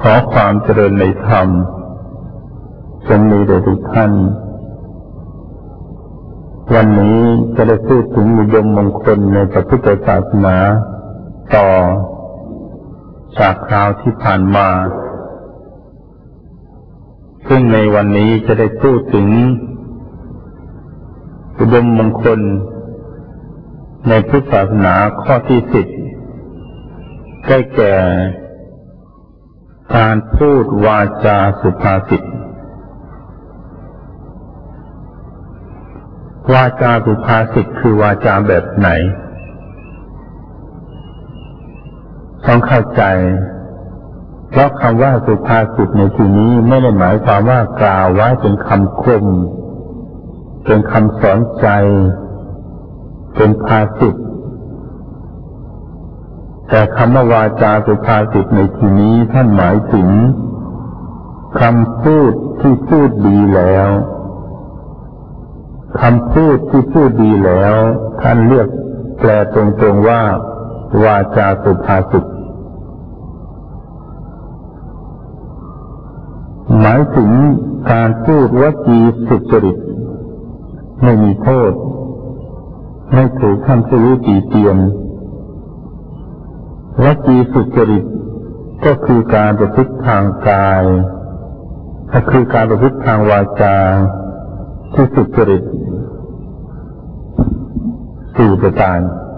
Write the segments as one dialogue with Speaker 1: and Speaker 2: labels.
Speaker 1: ขอความเจริญในธรรมจงมีแด่ทุกท่านวันนี้จะได้พูดถึงอุดมมงคลในพระพุทธศาสนาต่อจากคราวที่ผ่านมาซึ่งในวันนี้จะได้พูดถึงอุดมมงคลในพุทธศาสนาข้อที่10ได้แก่การพูดวาจาสุภาษิตวาจาสุภาษิตคือวาจาแบบไหนต้องเข้าใจเพราะคำว่าสุภาษิตในที่นี้ไม่ได้หมายความว่ากล่าวไว้เป็นคำคมเป็นคำสอนใจเป็นภาษิตแต่คำว่าวาจาสุภาษิตในที่นี้ท่านหมายถึงคำพูดที่พูดดีแล้วคำพูดที่พูดดีแล้วท่านเรียกแปลตรงๆว่าวาจาสุภาษิตหมายถึงการพูดวจีสุจริตไม่มีโทษไม่ถูกท่านผู้รู้ติเตียนวจีสุจริตก็คือการประพฤติทางกายก็คือการประพฤติทางวาจาที่สุจริต4ประการ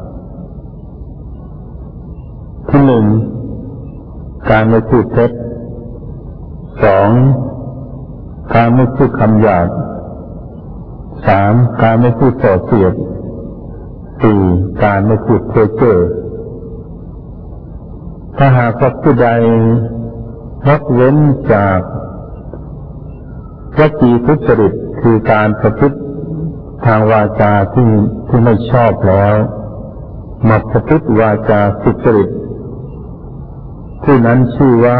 Speaker 1: ที่1การไม่พูดเท็จ2การไม่พูดคำหยาบ3การไม่พูดส่อเสียด4การไม่พูดเพ้อเจ้อถ้าหากว่าผู้ใดงดเว้นจากวจีทุจริตคือการประพฤติทางวาจาที่ไม่ชอบแล้วมาประพฤติวาจาสุจริตผู้นั้นชื่อว่า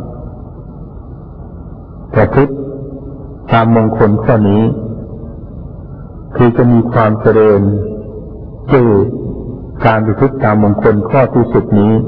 Speaker 1: ประพฤติตามมงคลข้อนี้คือจะมีความเจริญคือการประพฤติตามมงคลข้อที่10นี้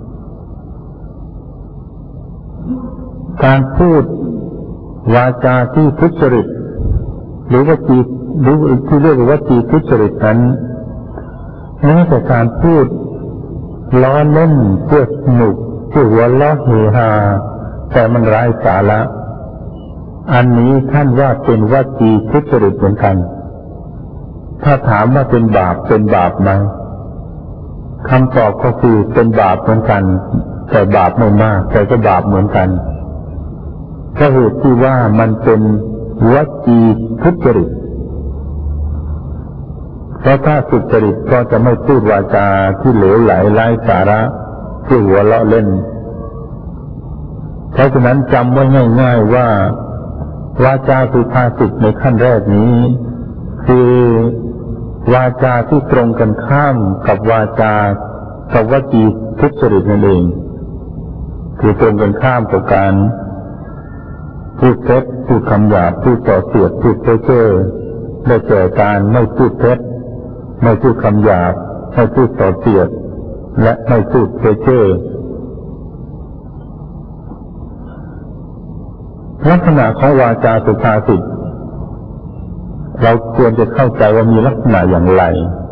Speaker 1: การพูดวาจาที่ทุจริตหรือวจีหรือที่เรียกว่าวจีทุจริตนั้นแม้แต่การพูดล้อเล่นเพื่อสนุกเพื่อหัวเราะเฮฮาแต่มันไร้สาระอันนี้ท่านว่าเป็นวจีทุจริตเหมือนกันถ้าถามว่าเป็นบาปไหมคำตอบก็คือเป็นบาปเหมือนกันแต่บาปไม่มากแต่ก็บาปเหมือนกันก็เหตุที่ว่ามันเป็นวจีทุจริตเพราะถ้าสุจริตก็จะไม่พูดวาจาที่เหลวไหลไร้สาระเพื่อหัวเราะเล่นเพราะฉะนั้นจำไว้ง่ายๆว่าวาจาสุภาษิตในขั้นแรกนี้คือวาจาที่ตรงกันข้ามกับวาจากับวจีทุจริตนั่นเองคือตรงกันข้ามกับการพูดเท็จพูดคำหยาบพูดส่อเสียดพูดเพ้อเจ้อได้แก่การไม่พูดเท็จไม่พูดคำหยาบไม่พูดส่อเสียดและไม่พูดเพ้อเจ้อลักษณะของวาจาสุภาษิตเราควรจะเข้าใจว่ามีลักษณะอย่างไร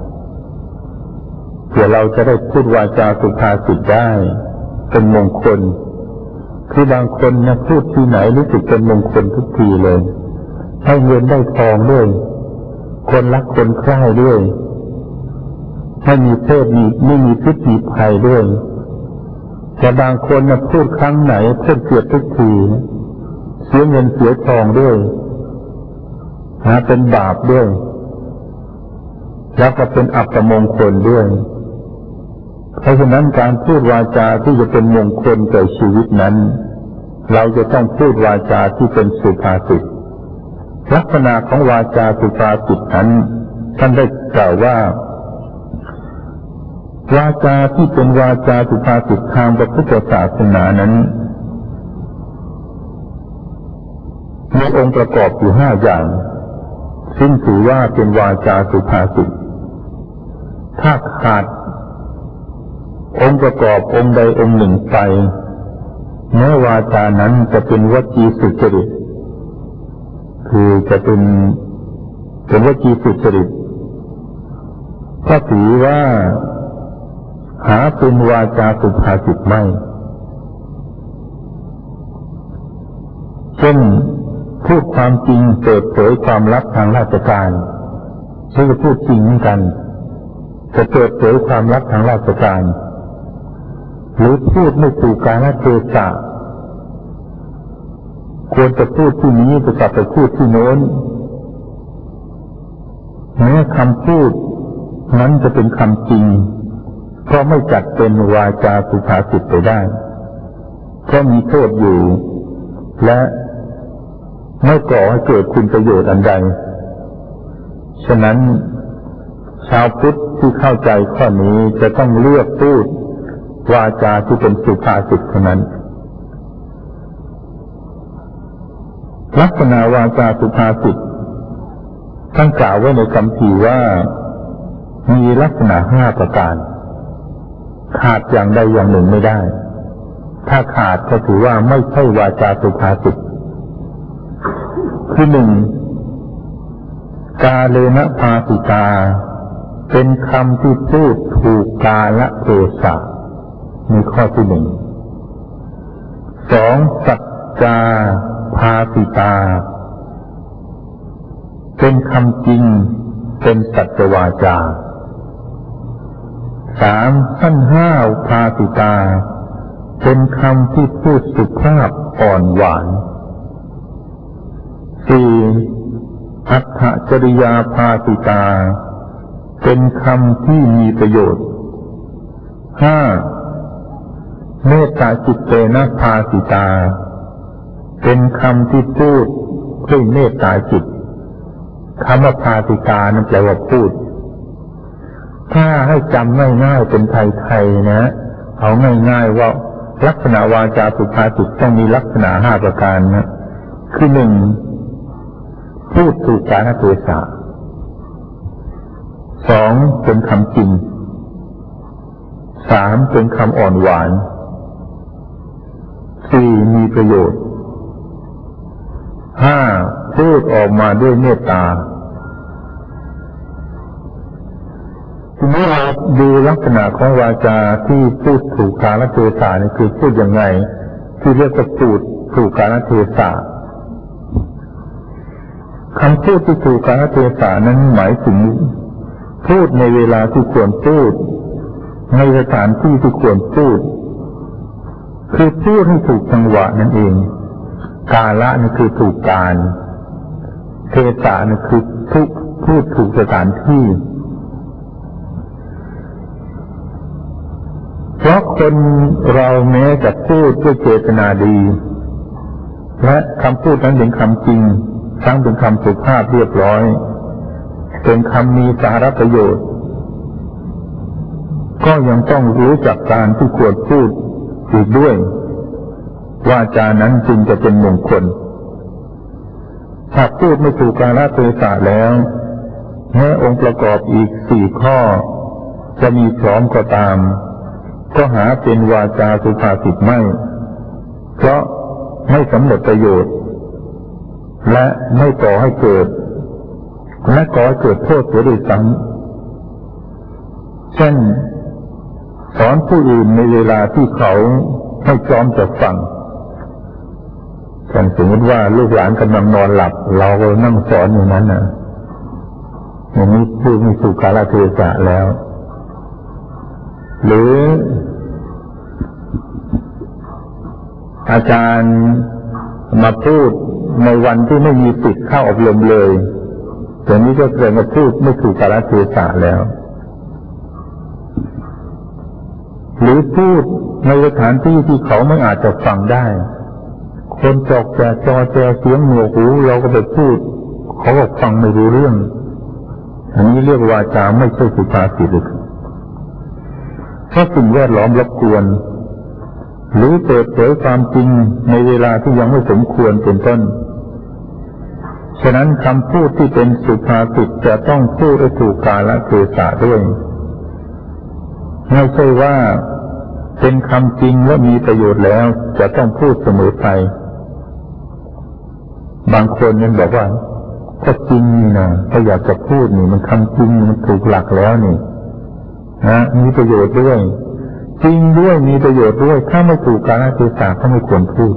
Speaker 1: เพื่อเราจะได้พูดวาจาสุภาษิตได้เป็นมงคลคือบางคนนะพูดที่ไหนรู้สึกเป็นมงคลทุกทีเลยให้เงินได้ทองด้วยคนรักคนใคร่ด้วยไม่มีเพศไม่มีพิษมีภัยด้วยแต่บางคนนะพูดครั้งไหนพูดเกือบทุกทีเสียเงินเสียทองด้วยเป็นบาปด้วยแล้วก็เป็นอัปมงคลด้วยเพราะฉะนั้นการพูดวาจาที่จะเป็นมงคลแก่ชีวิตนั้นเราจะต้องพูดวาจาที่เป็นสุภาษิตลักษณะของวาจาสุภาษิตนั้นท่านได้กล่าวว่าวาจาที่เป็นวาจาสุภาษิตทางพระพุทธศาสนานั้นมีองค์ประกอบอยู่5อย่างซึ่งถือว่าเป็นวาจาสุภาษิตถ้าขาดองค์ประกอบองค์ใดองค์หนึ่งไปแม้วาจานั้นจะเป็นวจีสุจริตคือจะเป็นวจีสุจริตก็ถือว่าหาเป็นวาจาสุภาษิตไม่เช่นพูดความจริงเปิดเผยความลับทางราชการซึ่งพูดจริงเหมือนกันจะเปิดเผยความลับทางราชการหรือพูดไม่ถูกกาลเทศะควรจะพูดที่นี้จะกลับไปพูดที่โน้นแม้คำพูดนั้นจะเป็นคำจริงก็ไม่จัดเป็นวาจาสุภาษิตไปได้ก็มีโทษอยู่และไม่ก่อให้เกิดคุณประโยชน์อันใดฉะนั้นชาวพุทธที่เข้าใจข้อนี้จะต้องเลือกพูดวาจาที่เป็นสุภาษิตเท่านั้นลักษณะวาจาสุภาษิตท่านกล่าวไว้ในคำพีว่ามีลักษณะ5ประการขาดอย่างใดอย่างหนึ่งไม่ได้ถ้าขาดก็ถือว่าไม่ใช่วาจาสุภาษิตคือ1กาเลนะภาสิตาเป็นคำที่พูดถูกกาลเทศะในข้อที่1 2สัจจาภาสิตาเป็นคำจริงเป็นสัจวาจา3สั้นห้าวภาสิตาเป็นคำที่พูดสุภาพอ่อนหวาน4อัตถจริยาภาสิตาเป็นคำที่มีประโยชน์5เมตตาจิตเตนะภาสิตาเป็นคำที่พูดด้วยเมตตาจิตคำว่าภาสิตานั่นแปลว่าพูดถ้าให้จำง่ายๆเป็นไทยๆนะเอาง่ายๆว่าลักษณะวาจาสุภาษิตต้องมีลักษณะ5ประการนะคือ1พูดถูกกาลเทศะ2เป็นคำจริง3เป็นคำอ่อนหวาน4มีประโยชน์5พูดออกมาด้วยเมตตาทีนี้เราดูลักษณะของวาจาที่พูดถูกกาลเทศะนี่คือพูดยังไงที่เรียกว่าพูดถูกกาลเทศะคำพูดที่ถูกกาลเทศะนั้นหมายถึงพูดในเวลาที่ควรพูดในสถานที่ที่ควรพูดคือพูดให้ถูกจังหวะนั่นเองกาละนี่คือถูกการเทศะนี่คือพูดถูกสถานที่เพราะคนเราแม้จะพูดด้วยเจตนาดีและคำพูดนั้นเป็นคำจริงทั้งเป็นคำสุภาพเรียบร้อยเป็นคำมีสาระประโยชน์ก็ยังต้องรู้จักการที่ควรพูดอีกด้วยวาจานั้นจึงจะเป็นมงคลถ้าพูดไม่ถูกกาลเทศะแล้วแม้องค์ประกอบอีก4ข้อจะมีพร้อมก็ตามก็หาเป็นวาจาสุภาษิตไม่เพราะไม่สำเร็จประโยชน์และไม่ก่อให้เกิดโทษเสียด้วยซ้ำเช่นสอนผู้อื่นในเวลาที่เขาไม่พร้อมจะฟังเช่นสมมติว่าลูกหลานกำลังนอนหลับเราก็นั่งสอนอย่างนั้นนะอย่างนี้พูดไม่ถูกกาลเทศะแล้วหรืออาจารย์มาพูดในวันที่ไม่มีสิทธิ์เข้าอบรมเลยอย่างนี้ก็แสดงว่าพูดไม่ถูกกาลเทศะแล้วหรือพูดในสถานที่ที่เขาไม่อาจจะฟังได้คนจอกแจจอแจเสียงหนวกหูเราก็ไปพูดเขาก็ฟังไม่รู้เรื่องอันนี้เรียกวาจาไม่ใช่สุภาษิตเลยเพราะสิ่งแวดล้อมรบกวนหรือเปิดเผยความจริงในเวลาที่ยังไม่สมควรเป็นต้นฉะนั้นคำพูดที่เป็นสุภาษิตจะต้องพูดให้ถูกกาลเทศะด้วยไม่ใช่ว่าเป็นคำจริงและมีประโยชน์แล้วจะต้องพูดเสมอไปบางคนยังบอกว่าก็จริงนี่นะถ้าอยากจะพูดนี่มันคำจริงมันถูกหลักแล้วนี่นะมีประโยชน์ด้วยจริงด้วยมีประโยชน์ด้วยถ้าไม่ถูกกาลเทศะก็ไม่ควรพูด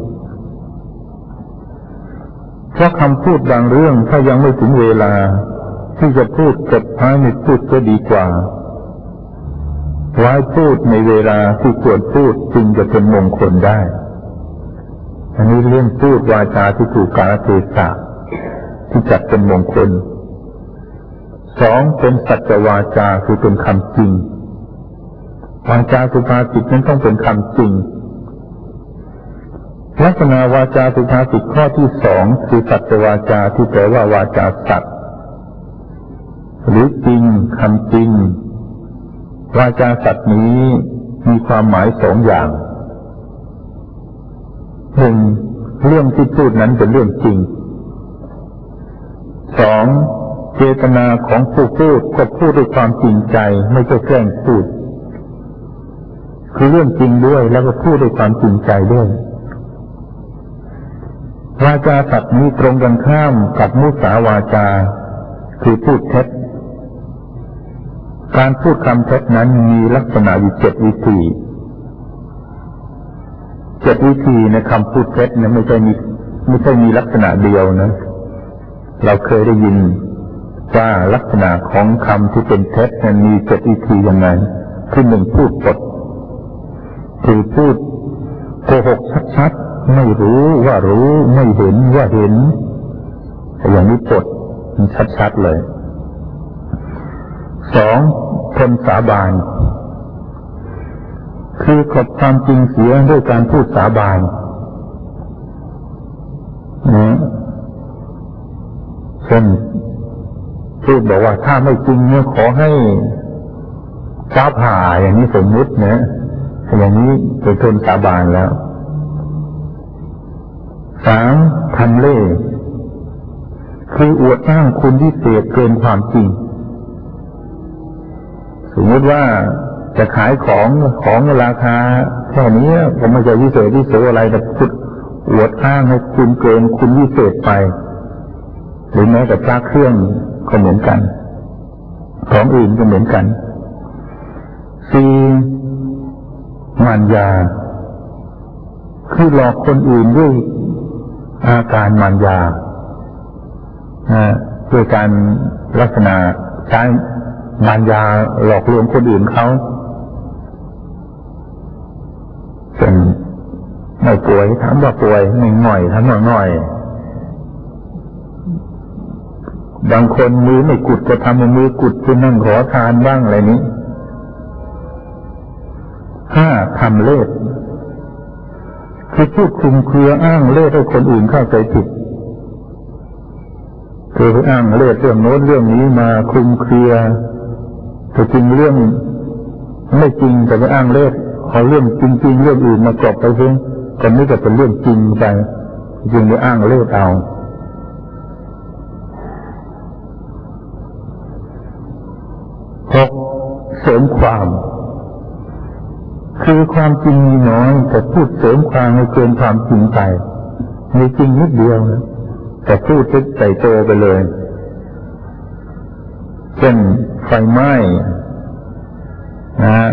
Speaker 1: เพราะคำพูดบางเรื่องถ้ายังไม่ถึงเวลาที่จะพูดเก็บไว้ไม่พูดก็ดีกว่าไว้พูดในเวลาที่ควรพูดจึงจะเป็นมงคลได้อันนี้เรื่องพูดวาจาที่ถูกกาลเทศะที่จัดเป็นมงคลสองเป็นสัจวาจาคือเป็นคำจริงวาจาสุภาษิตนั้นต้องเป็นคำจริงลักษณะวาจาสุภาษิตข้อที่สองคือสัจวาจาที่แปลว่าวาจาสัตย์หรือจริงคำจริงวาจาสัตย์นี้มีความหมายสองอย่างหนึ่งเรื่องที่พูดนั้นเป็นเรื่องจริงสองเจตนาของผู้พูดก็พูดด้วยความจริงใจไม่ใช่แกล้งพูดคือเรื่องจริงด้วยแล้วก็พูดด้วยความจริงใจด้วยวาจาสัตย์นี้ตรงกันข้ามกับมุสาวาจาคือพูดเท็จการพูดคำเท็จนั้นมีลักษณะอยู่7 วิธี7 วิธีในคำพูดเท็จนะไม่ใช่มีลักษณะเดียวนะเราเคยได้ยินว่าลักษณะของคำที่เป็นเท็จนั้นมี7 วิธียังไงคือหนึ่งพูดปดคือพูดโกหกชัดๆไม่รู้ว่ารู้ไม่เห็นว่าเห็นอย่างนี้ปดมันชัดๆเลยสองคนสาบานคือกลบความจริงเสียด้วยการพูดสาบานเช่นพูดบอกว่าถ้าไม่จริงเนี่ยขอให้ฟ้าผ่าอย่างนี้สมมุตินะอย่างนี้เป็นคนสาบานแล้วสามทำเล่ห์คืออวดอ้างคุณวิเศษเกินความจริงสมมติว่าจะขายของราคาแค่นี้ก็ไม่ใช่วิเศษที่โสอะไรแต่พูดอวดอ้างให้คุณเกินคุณวิเศษไปหรือแม้แต่พระเครื่องก็เหมือนกันของอื่นก็เหมือนกันสี่มารยาคือหลอกคนอื่นด้วยอาการมารยาด้วยการลักษณะใช้มารยาหลอกลวงคนอื่นเขาเป็นไม่ป่วยถามว่าป่วยไม่ง่อยถามว่าง่อยบางคนมือไม่กุดก็ทำมือกุดคือนั่งขอทานบ้างอะไรนี้ห้าทำเล่ห์คือพูดคลุมเครืออ้างเล่ห์ให้คนอื่นเข้าใจผิดคืออ้างเล่ห์เรื่องโน้นเรื่องนี้มาคลุมเครือแต่จริงเรื่องไม่จริงแต่ไปอ้างเล่ห์เอาเรื่องจริงๆเรื่องอื่นมากรบไปเองคนนี้ก็เป็นเรื่องจริงไปจึงไปอ้างเล่ห์เอาหกเสริมความคือความจริงมีน้อยแต่พูดเสริมความให้เกินความจริงไปมีจริงนิดเดียวนะแต่พูดใส่โตไปเลยเช่นไฟไหม้นะ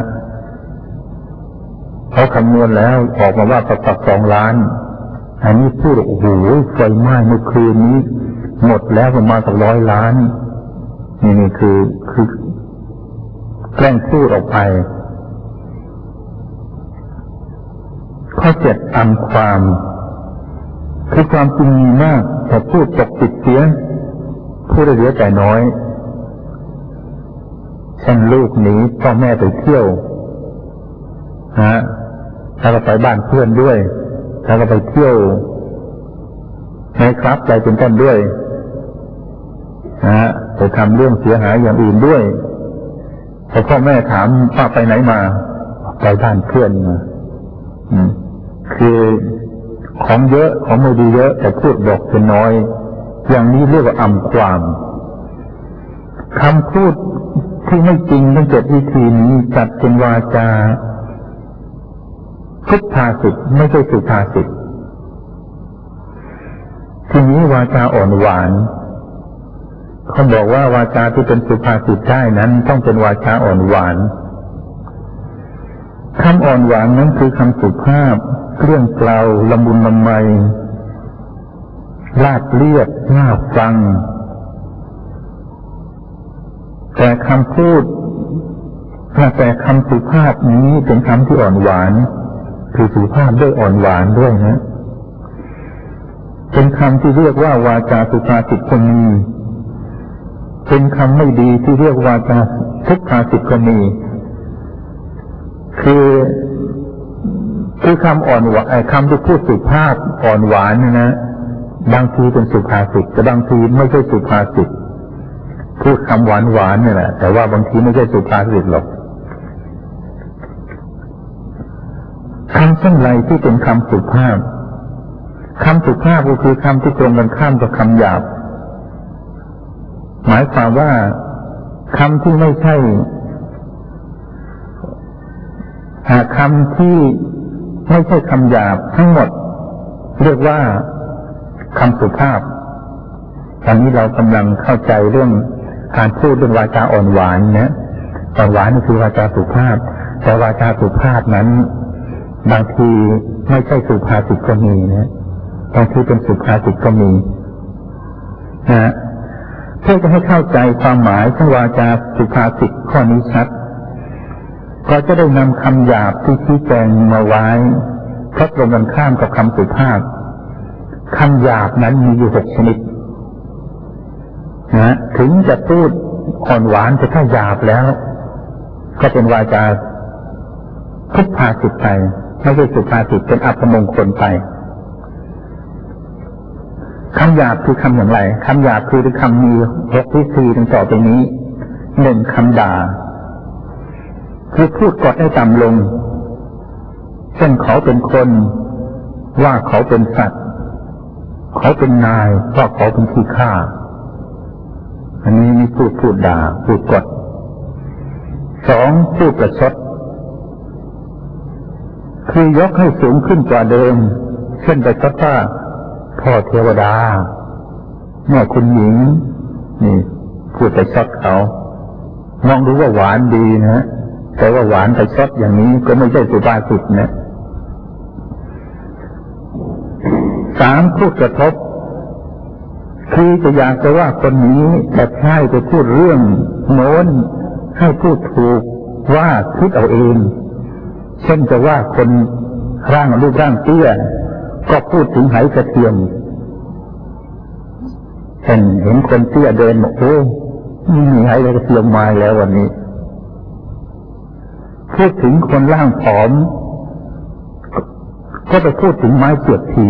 Speaker 1: เขาคำนวณแล้วออกมาว่าปัก2 ล้านอันนี้พูดโอ้โหไฟไหม้เมื่อคืนนี้หมดแล้วประมาณ100 ล้านนี่คือแกล้งพูดออกไปข้อ7อำความคือความจริงมีมากแต่พูดปกปิดเสียพูดได้เหลือแต่น้อยเช่นลูกหนีพ่อแม่ไปเที่ยวถ้าก็ไปบ้านเพื่อนด้วยถ้าก็ไปเที่ยวในคลับอะไรเป็นต้นด้วยไปทำเรื่องเสียหายอย่างอื่นด้วยพอพ่อแม่ถามว่าไปไหนมาไปบ้านเพื่อนมาคือของเยอะของไม่ดีเยอะแต่พูดบอกเป็นน้อยอย่างนี้เรียกว่าอำความคำพูดที่ไม่จริงทั้ง7 วิธีนี้จัดเป็นวาจาพุทธาสิตไม่ใช่สุภาษิตทีนี้วาจาอ่อนหวานเขาบอกว่าวาจาที่เป็นสุภาษิตได้นั้นต้องเป็นวาจาอ่อนหวานคำอ่อนหวานนั้นคือคำสุภาพเกลี้ยงเกลาละมุนละไมราบเรียบน่าฟังแต่คำพูดแต่คำสุภาพนี้เป็นคำที่อ่อนหวานคือสุภาพด้วยอ่อนหวานด้วยนะเป็นคำที่เรียกว่าวาจาสุภาษิตก็มีเป็นคำไม่ดีที่เรียกวาจาทุพภาษิตก็มีคือคำอ่อนหวานคำที่พูดสุภาพอ่อนหวานนะบางทีเป็นสุภาษิตแต่บางทีไม่ใช่สุภาษิตพูดคำหวานหวานนี่แหละแต่ว่าบางทีไม่ใช่สุภาษิตหรอกคำเช่นไรที่เป็นคำสุภาพคำสุภาพก็คือคำที่ตรงกันข้ามกับคำหยาบหมายความว่าคำที่ไม่ใช่คำที่ไม่ใช่คำหยาบทั้งหมดเรียกว่าคำสุภาพตอนนี้เรากำลังเข้าใจเรื่องการพูดเรื่องวาจาอ่อนหวานเนี่ยอ่อนหวานนี่คือวาจาสุภาพแต่วาจาสุภาพนั้นบางทีไม่ใช่สุภาษิตก็มีนะบางทีเป็นสุภาษิตก็มีนะเพื่อจะให้เข้าใจความหมายของวาจาสุภาษิตข้อนี้ชัดก็จะได้นำคำหยาบที่ชี้แจงมาไว้เพราะตรงกันข้ามกับคำสุภาพคำหยาบนั้นมีอยู่6 ชนิดนะถึงจะพูดอ่อนหวานแต่ถ้าหยาบแล้วก็เป็นวาจาทุพภาษิตไปไม่ใช่สุภาษิตเป็นอัปมงคลไปคำหยาบคือคำอย่างไรคำหยาบคือคำมี6 วิธีดังต่อไปนี้ 1. คำด่าคือพูดกดให้ต่ำลงเช่นเขาเป็นคนว่าเขาเป็นสัตว์เขาเป็นนายว่าเขาเป็นขี้ข้าอันนี้นี่พูดด่าพูดกด 2. พูดประชดคือยกให้สูงขึ้นกว่าเดิมเช่นประชดว่าพ่อเทวดาแม่คุณหญิงนี่พูดประชดเขามองดูว่าหวานดีนะแต่ว่าหวานประชดอย่างนี้ก็ไม่ใช่สุภาษิตนะ 3. พูดกระทบคือจะอยากจะว่าคนนี้แต่ใช่ไปพูดเรื่องโน้นให้พูดถูกว่าคิดเอาเองเช่นจะว่าคนรูปร่างเตี้ยก็พูดถึงไหกระเทียมเห็นคนเตี้ยเดินบอกโอ้มีไหกระเทียมมาแล้ววันนี้พูดถึงคนร่างผอมก็ไปพูดถึงไม้เสียบผี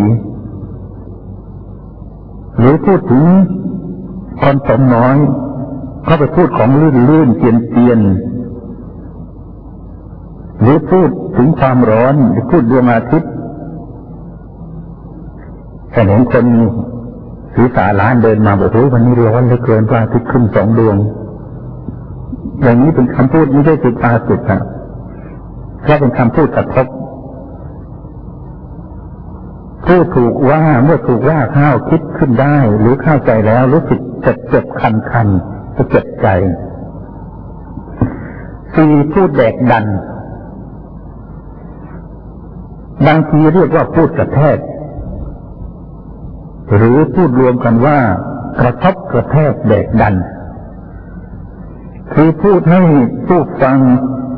Speaker 1: หรือพูดถึงคนผมน้อยก็ไปพูดของลื่นเตียนหรือพูดถึงความร้อนหรือพูดดวงอาทิตย์แต่เห็นคนศีรษะล้านเดินมาบอกโอ้ยวันนี้ร้อนเหลือเกินพระอาทิตย์ขึ้น2 ดวงอย่างนี้เป็นคำพูดไม่ใช่สุภาษิตครับแค่เป็นคำพูดกระทบผู้ถูกว่าเมื่อถูกว่าข้าวคิดขึ้นได้หรือเข้าใจแล้วรู้สึกเจ็บคันจะเจ็บใจ 4. พูดแดกดันบางทีเรียกว่าพูดกระแทกหรือพูดรวมกันว่ากระทบกระแทกแดกดันคือพูดให้ผู้ฟัง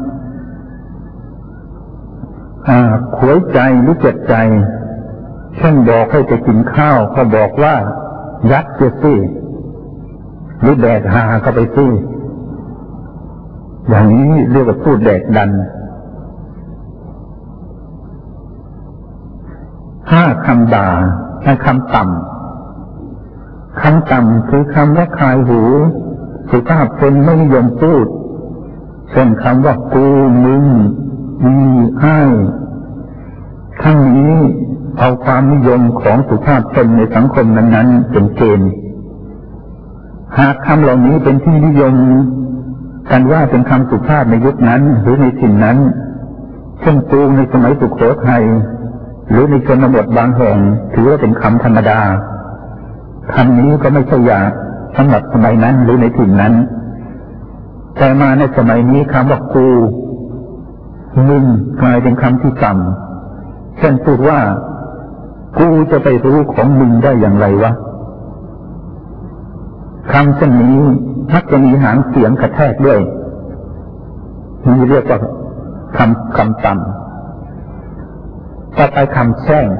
Speaker 1: ขวยใจหรือเจ็บใจเช่นบอกให้ไปกินข้าวเขาบอกว่ายัดเสียสิหรือแดกหาเข้าไปสิอย่างนี้เรียกว่าพูดแดกดัน 5. คำด่าและคำต่ำคือคำระคายหูสุภาพคนไม่นิยมพูดเช่นคำว่ากูมึงอ้ายทั้งนี้เอาความนิยมของสุภาพชนในสังคมนั้นๆเป็นเกณฑ์หากคำเหล่านี้เป็นที่นิยมกันว่าเป็นคำสุภาพในยุคนั้นหรือในถิ่นนั้นเช่นกูในสมัยสุโขทัยหรือในชนบทบางแห่งถือว่าเป็นคำธรรมดาคำนี้ก็ไม่ใช่ยากสำหรับสมัยนั้นหรือในถิ่นนั้นแต่มาในสมัยนี้คำว่ากูมึงกลายเป็นคำที่ต่ำเช่นพูดว่ากูจะไปรู้ของมึงได้อย่างไรวะคำเช่นนี้มักจะมีหางเสียงกระแทกด้วยนี่เรียกว่าคำต่ำต่อไปคำแช่ง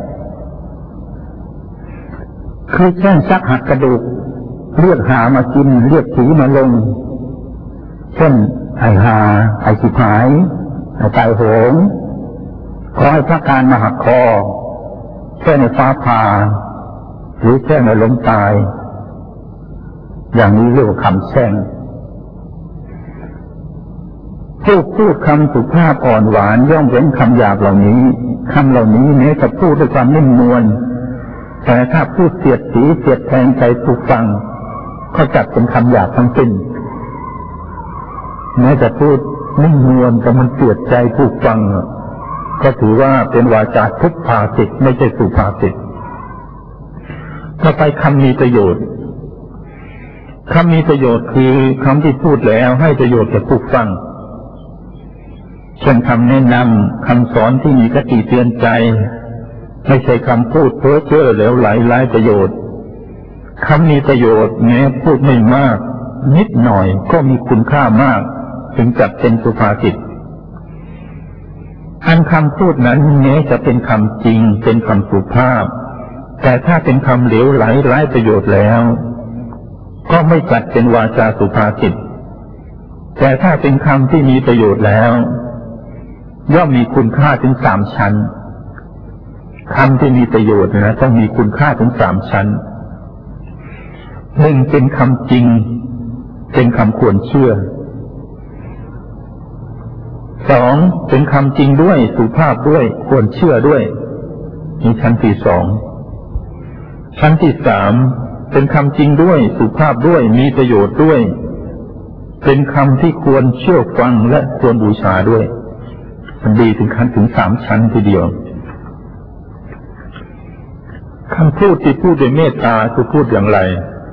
Speaker 1: คือแช่งชักหักกระดูกเรียกหามากินเรียกผีมาลงเช่นไอ้หาไอ้สิบหายไอ้ตายโหงขอให้พระการมาหักคอแช่ในฟ้าผ่าหรือแช่ในล้มตายอย่างนี้เรียกว่าคำแช่งผู้พูดคำสุภาพอ่อนหวานย่อมเว้นคำหยาบเหล่านี้คำเหล่านี้แม้จะพูดด้วยความนิ่มนวลแต่ถ้าพูดเสียดสีเสียดแทงใจผู้ฟังก็จัดเป็นคำหยาบทั้งสิ้นแม้จะพูดนิ่มนวลแต่มันเสียดใจผู้ฟังก็ถือว่าเป็นวาจาทุพภาษิตไม่ใช่สุภาษิตต่อไปคำมีประโยชน์คำมีประโยชน์คือคำที่พูดแล้วให้ประโยชน์แก่ผู้ฟังเช่นคำแนะนำคำสอนที่มีคติเตือนใจไม่ใช่คำพูดเพ้อเจ้อเหลวไหลไร้ประโยชน์คำมีประโยชน์แม้พูดไม่มากนิดหน่อยก็มีคุณค่ามากถึงจัดเป็นสุภาษิตอันคำพูดนั้นแม้จะเป็นคำจริงเป็นคำสุภาพแต่ถ้าเป็นคำเหลวไหลไร้ประโยชน์แล้วก็ไม่จัดเป็นวาจาสุภาษิตแต่ถ้าเป็นคำที่มีประโยชน์แล้วย่อมมีคุณค่าถึง3 ชั้นคำที่มีประโยชน์นะต้องมีคุณค่าถึง3 ชั้น1เป็นคำจริงเป็นคำควรเชื่อ2เป็นคำจริงด้วยสุภาพด้วยควรเชื่อด้วยนี่ชั้นที่2ชั้นที่3เป็นคำจริงด้วยสุภาพด้วยมีประโยชน์ด้วยเป็นคำที่ควรเชื่อฟังและควรบูชาด้วยมันดีถึง3 ชั้นทีเดียวคำพูดที่พูดด้วยเมตตาคือพูดอย่างไร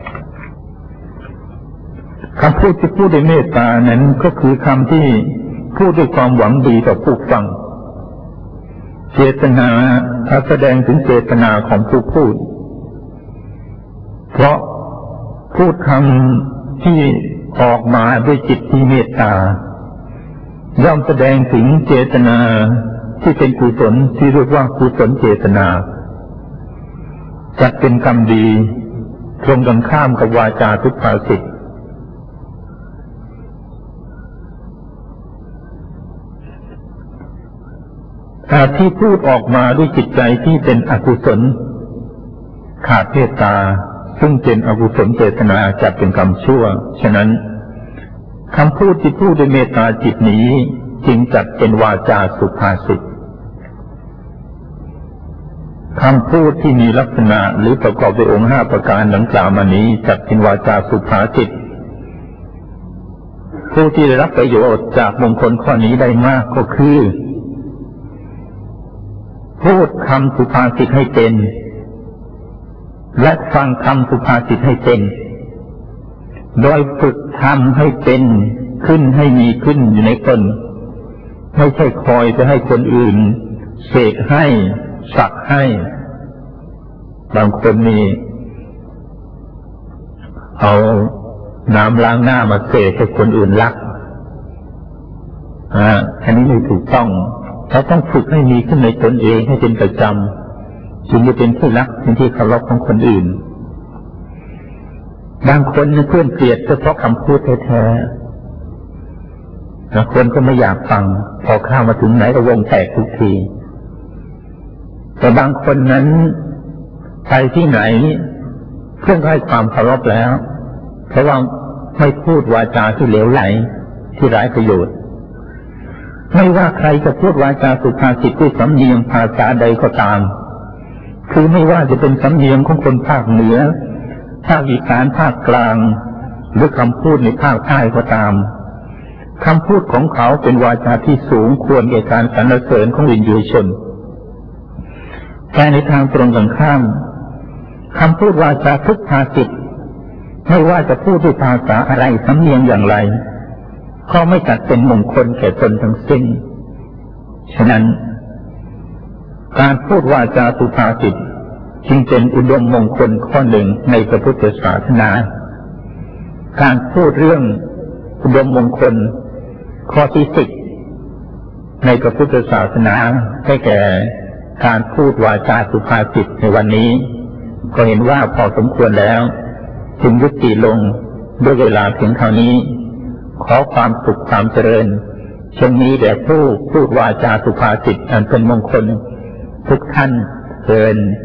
Speaker 1: คำพูดที่พูดด้วยเมตตานั้นก็คือคำที่พูดด้วยความหวังดีต่อผู้ฟังเจตนาแสดงถึงเจตนาของผู้พูดเพราะพูดคำที่ออกมาด้วยจิตที่เมตตาย่อมแสดงถึงเจตนาที่เป็นกุศลที่เรียกว่ากุศลเจตนาจัดเป็นกรรมดีตรงกันข้ามกับวาจาทุพภาษิตที่พูดออกมาด้วยจิตใจที่เป็นอกุศลขาดเมตตาซึ่งเป็นอกุศลเจตนาจัดเป็นกรรมชั่วฉะนั้นคำพูดที่พูดด้วยเมตตาจิตนี้จึงจัดเป็นวาจาสุภาษิตคำพูดที่มีลักษณะหรือประกอบด้วยองค์5 ประการดังกล่าวมานี้จัดเป็นวาจาสุภาษิตผู้ที่ได้รับประโยชน์จากมงคลข้อนี้ได้มากก็คือพูดคำสุภาษิตให้เป็นและฟังคำสุภาษิตให้เป็นโดยฝึกทำให้เป็นขึ้นให้มีขึ้นอยู่ในตนไม่ใช่คอยจะให้คนอื่นเสกให้สักให้บางคนนี่เอาน้ำล้างหน้ามาเสกให้คนอื่นรักอันนี้ไม่ถูกต้องเราต้องฝึกให้มีขึ้นในตนเองให้เป็นประจำจึงจะเป็นที่รักเป็นที่เคารพของคนอื่นบางคนเพื่อนเกลียดเพราะคำพูดแท้ๆบางคนก็ไม่อยากฟังพอข้าวมาถึงไหนก็วงแตกทุกทีแต่บางคนนั้นไปที่ไหนเพื่อนก็ให้ความเคารพแล้วเพราะว่าไม่พูดวาจาที่เหลวไหลที่ไร้ประโยชน์ไม่ว่าใครจะพูดวาจาสุภาษิตด้วยสำเนียงภาษาใดก็ตามคือไม่ว่าจะเป็นสำเนียงของคนภาคเหนือภาคอีสานภาคกลางหรือคำพูดในภาคใต้ก็ตามคำพูดของเขาเป็นวาจาที่สูงควรแก่การสรรเสริญของวิญญูชนแต่ในทางตรงกันข้ามคำพูดวาจาทุกภาษิตไม่ว่าจะพูดด้วยภาษาอะไรสำเนียงอย่างไรก็ไม่จัดเป็นมงคลแก่ตนทั้งสิ้นฉะนั้นการพูดวาจาสุภาษิตจึงเป็นอุดมมงคลข้อหนึ่งในพระพุทธศาสนาการพูดเรื่องอุดมมงคลข้อที่10ในพระพุทธศาสนาได้แก่การพูดวาจาสุภาษิตในวันนี้ก็เห็นว่าพอสมควรแล้วจึงยุติลงด้วยเวลาเพียงเท่านี้ขอความสุขความเจริญจงมีแด่ผู้พูดวาจาสุภาษิตอันเป็นมงคลทุกท่านเถิด